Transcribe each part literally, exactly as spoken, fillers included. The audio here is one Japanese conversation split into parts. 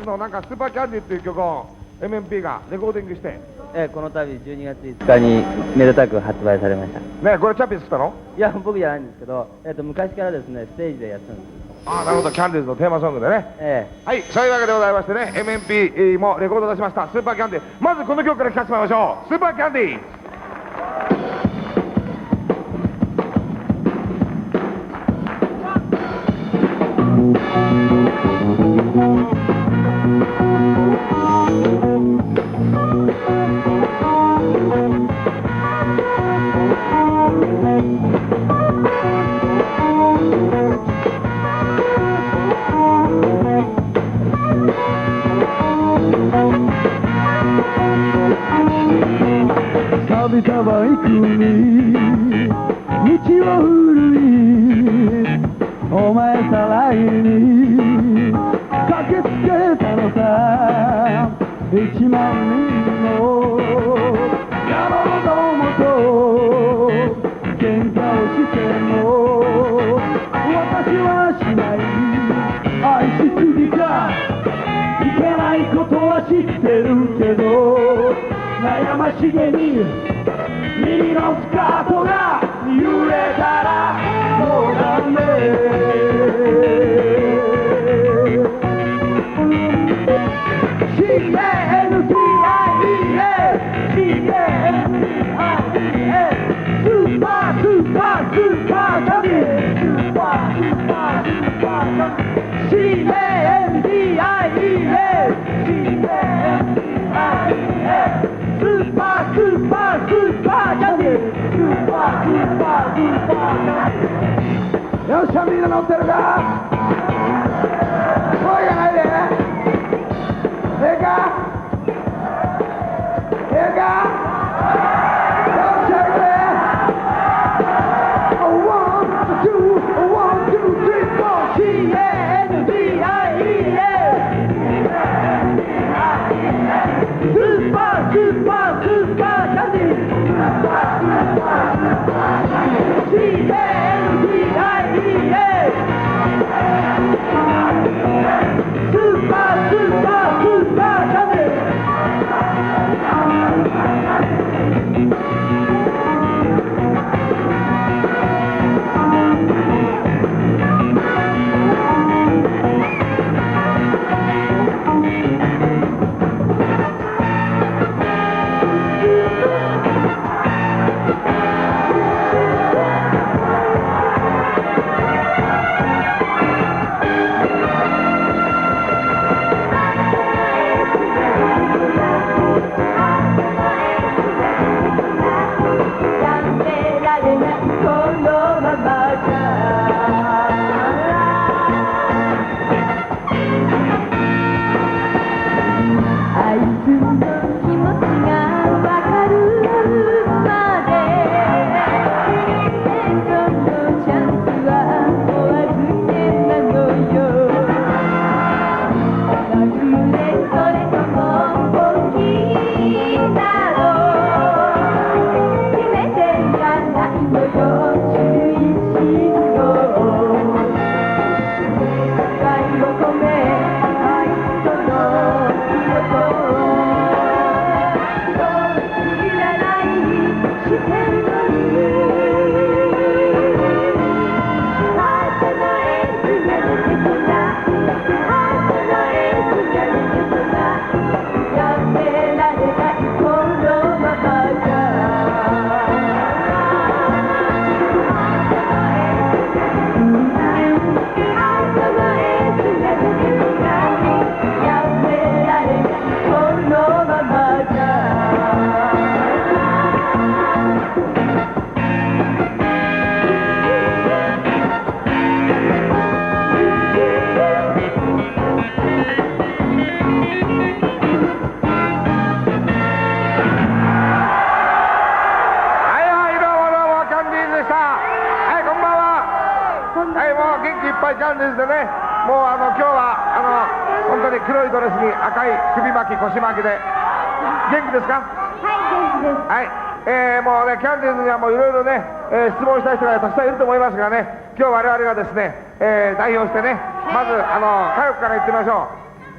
のなんかスーパーキャンディーっていう曲を エムエムピー がレコーディングして、 えー、この度じゅうにがついつかにめでたく発売されました。 ね、これチャッピー作ったの？ いや、僕じゃないんですけど、えー、と昔からですね、ステージでやってるんです。 ああ、なるほど、キャンディーズのテーマソングでね。 えはい、そういうわけでございましてね、 エムエムピー もレコード出しましたスーパーキャンディー。まずこの曲から聴かせてもらいましょう。スーパーキャンディー。 錆びたバイクに道を古いお前さらいに駆けつけたのさ、一万人の野郎どもと喧嘩をしても私はしない。愛しすぎかいけないことは知ってるけど、悩ましげに右のスカートが揺れたらそうだね。 シーエヌティーアイイーエス シーエヌティーアイイーエス スーパースーパースーパーダビスーパースーパースーパーダビ シーエヌティーアイイーエス シーエヌティーアイイーエス スーパースーパースーパーダビスーパースーパースーパーダビ。よっしゃ、みんな乗ってるか？声がないで。ええか？ええか？よっしゃ、行くで。ワン、ツー、ワン、ツー、スリー、フォー。 シーエヌティーアイイーエス スーパースーパースーパーキャンディー。 シーエヌティーアイイーエス スーパースーパースーパーキャンディー。キャンディーズでね、もうあの今日はあの本当に黒いドレスに赤い首巻き腰巻きで元気ですか？ はい、元気です。 はい、えー、もうねキャンディーズにはもういろいろね、えー、質問したい人がたくさんいると思いますがね、今日我々がですね、えー、代表してね、まずあの歌謡から言ってみましょう。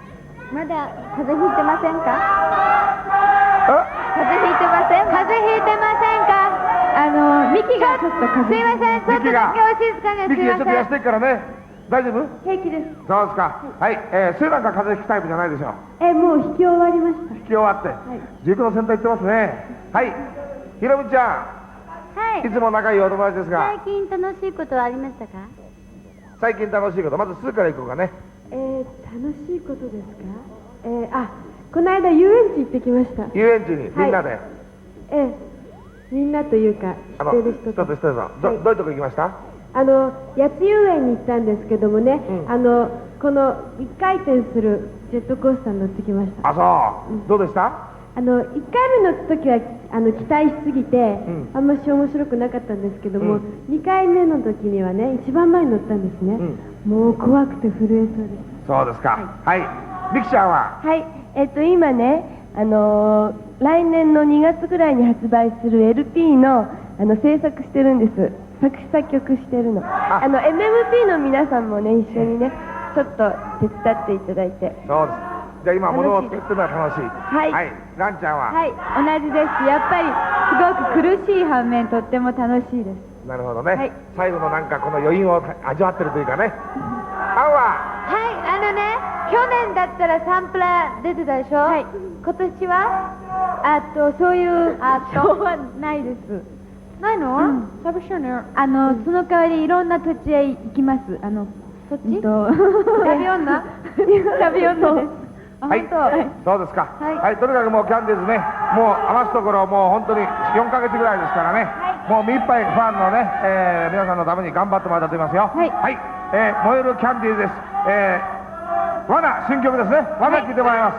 まだ風邪ひいてませんか？ え風邪ひいてません？風邪ひいてませんか？あのミキがちょっと風邪。すいません、ちょっとだけお静かに。 ミキがちょっと痩せてるからね。大丈夫？ 平気です。 そうですか。はい、えー、スーなんか風邪ひくタイプじゃないでしょう。 え、もう引き終わりました。 引き終わって、塾の先輩行ってますね。はい、ひろみちゃん、 はい。 いつも仲いいお友達ですが、 最近楽しいことはありましたか？ 最近楽しいこと、まずスーから行こうかね。 えー、楽しいことですか？えー、あ、この間遊園地行ってきました。 遊園地にみんなで、 ええ、みんなというか知あのってる人と。 一つ一つど、 はいどういうとこ行きました？ あの八つ遊園に行ったんですけどもね、 うんあのこの一回転するジェットコースターに乗ってきました。 あ、そう、 うんどうでした？ あのいっかいめの時はあの期待しすぎて、 んあんまし面白くなかったんですけども、 うんにかいめの時にはね一番前に乗ったんですね、もう怖くて震えそうです。 そうですか。はい、ミキちゃんは、 はい、えっと今ね、あのー来年のにがつぐらいに発売する エルピー のあの制作してるんです。作詞作曲してるの。 ああの エムエムピー の皆さんもね一緒にねちょっと手伝っていただいて。 そうです。じゃあ今物を作ってるのは楽しい。 はいはい、ランちゃんは、 はい、同じです。やっぱりすごく苦しい反面とっても楽しいです。 なるほどね、 はい最後のなんかこの余韻を味わってるというかね。アンは、 はい、あのね、去年だったらサンプラー出てたでしょ？はい。今年は？あと、そういう、あとはないです。ないの？うん。寂しいね。あの、その代わりいろんな土地へ行きます。あの、土地？と、旅女？旅女です。あ、 はい本当。 そうですか。 はいはい、とにかくもうキャンディーズね、もう余すところもう本当によんかげつぐらいですからね、もう目いっぱいファンのね、えー皆さんのために頑張ってもらいたいと思いますよ。 はいえー燃えるキャンディーズです。えー、ワナ新曲ですね。ワナ聴いてもらいます。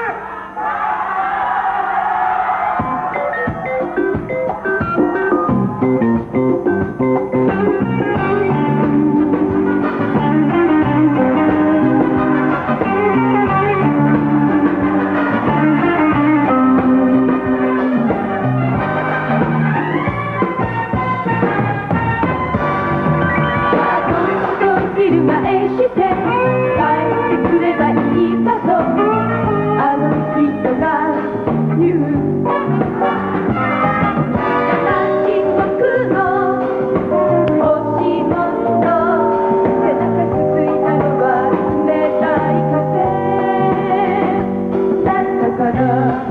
翻して帰ってくればいいさとあの人が言う七国の星も背中つついたのは冷たい風だったから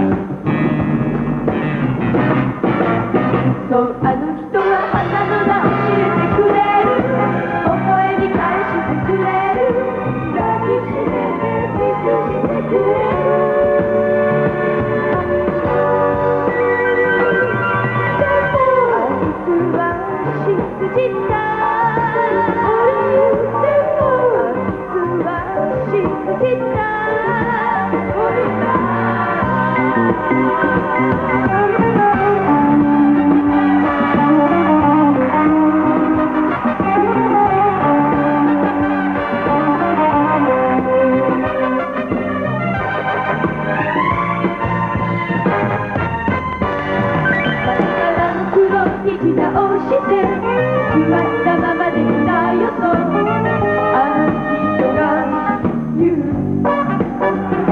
そうあの人は花の名教えてくれる微笑み返してくれる抱きしめてキスしてくれるでもあいつは信じたでもあいつは信じた俺だ直して決まったままでいたよとあの人が言う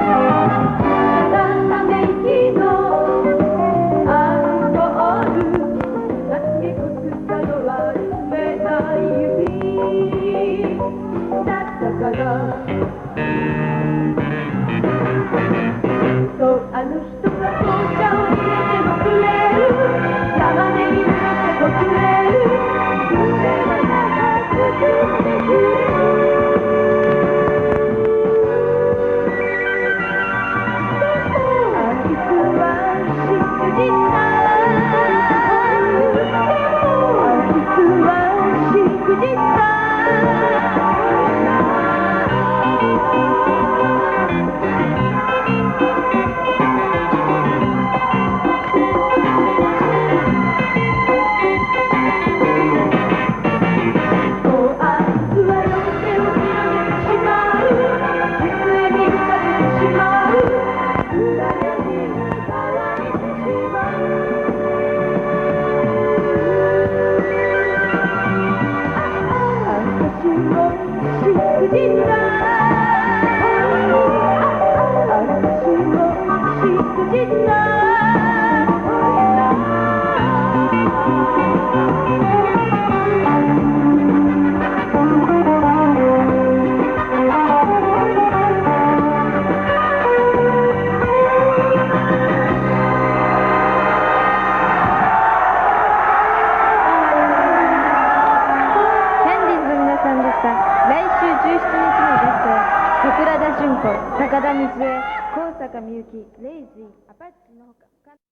じゅうしちにちのゲストは桜田淳子、高田光恵、高坂みゆき、レイジー、アパッチのほか。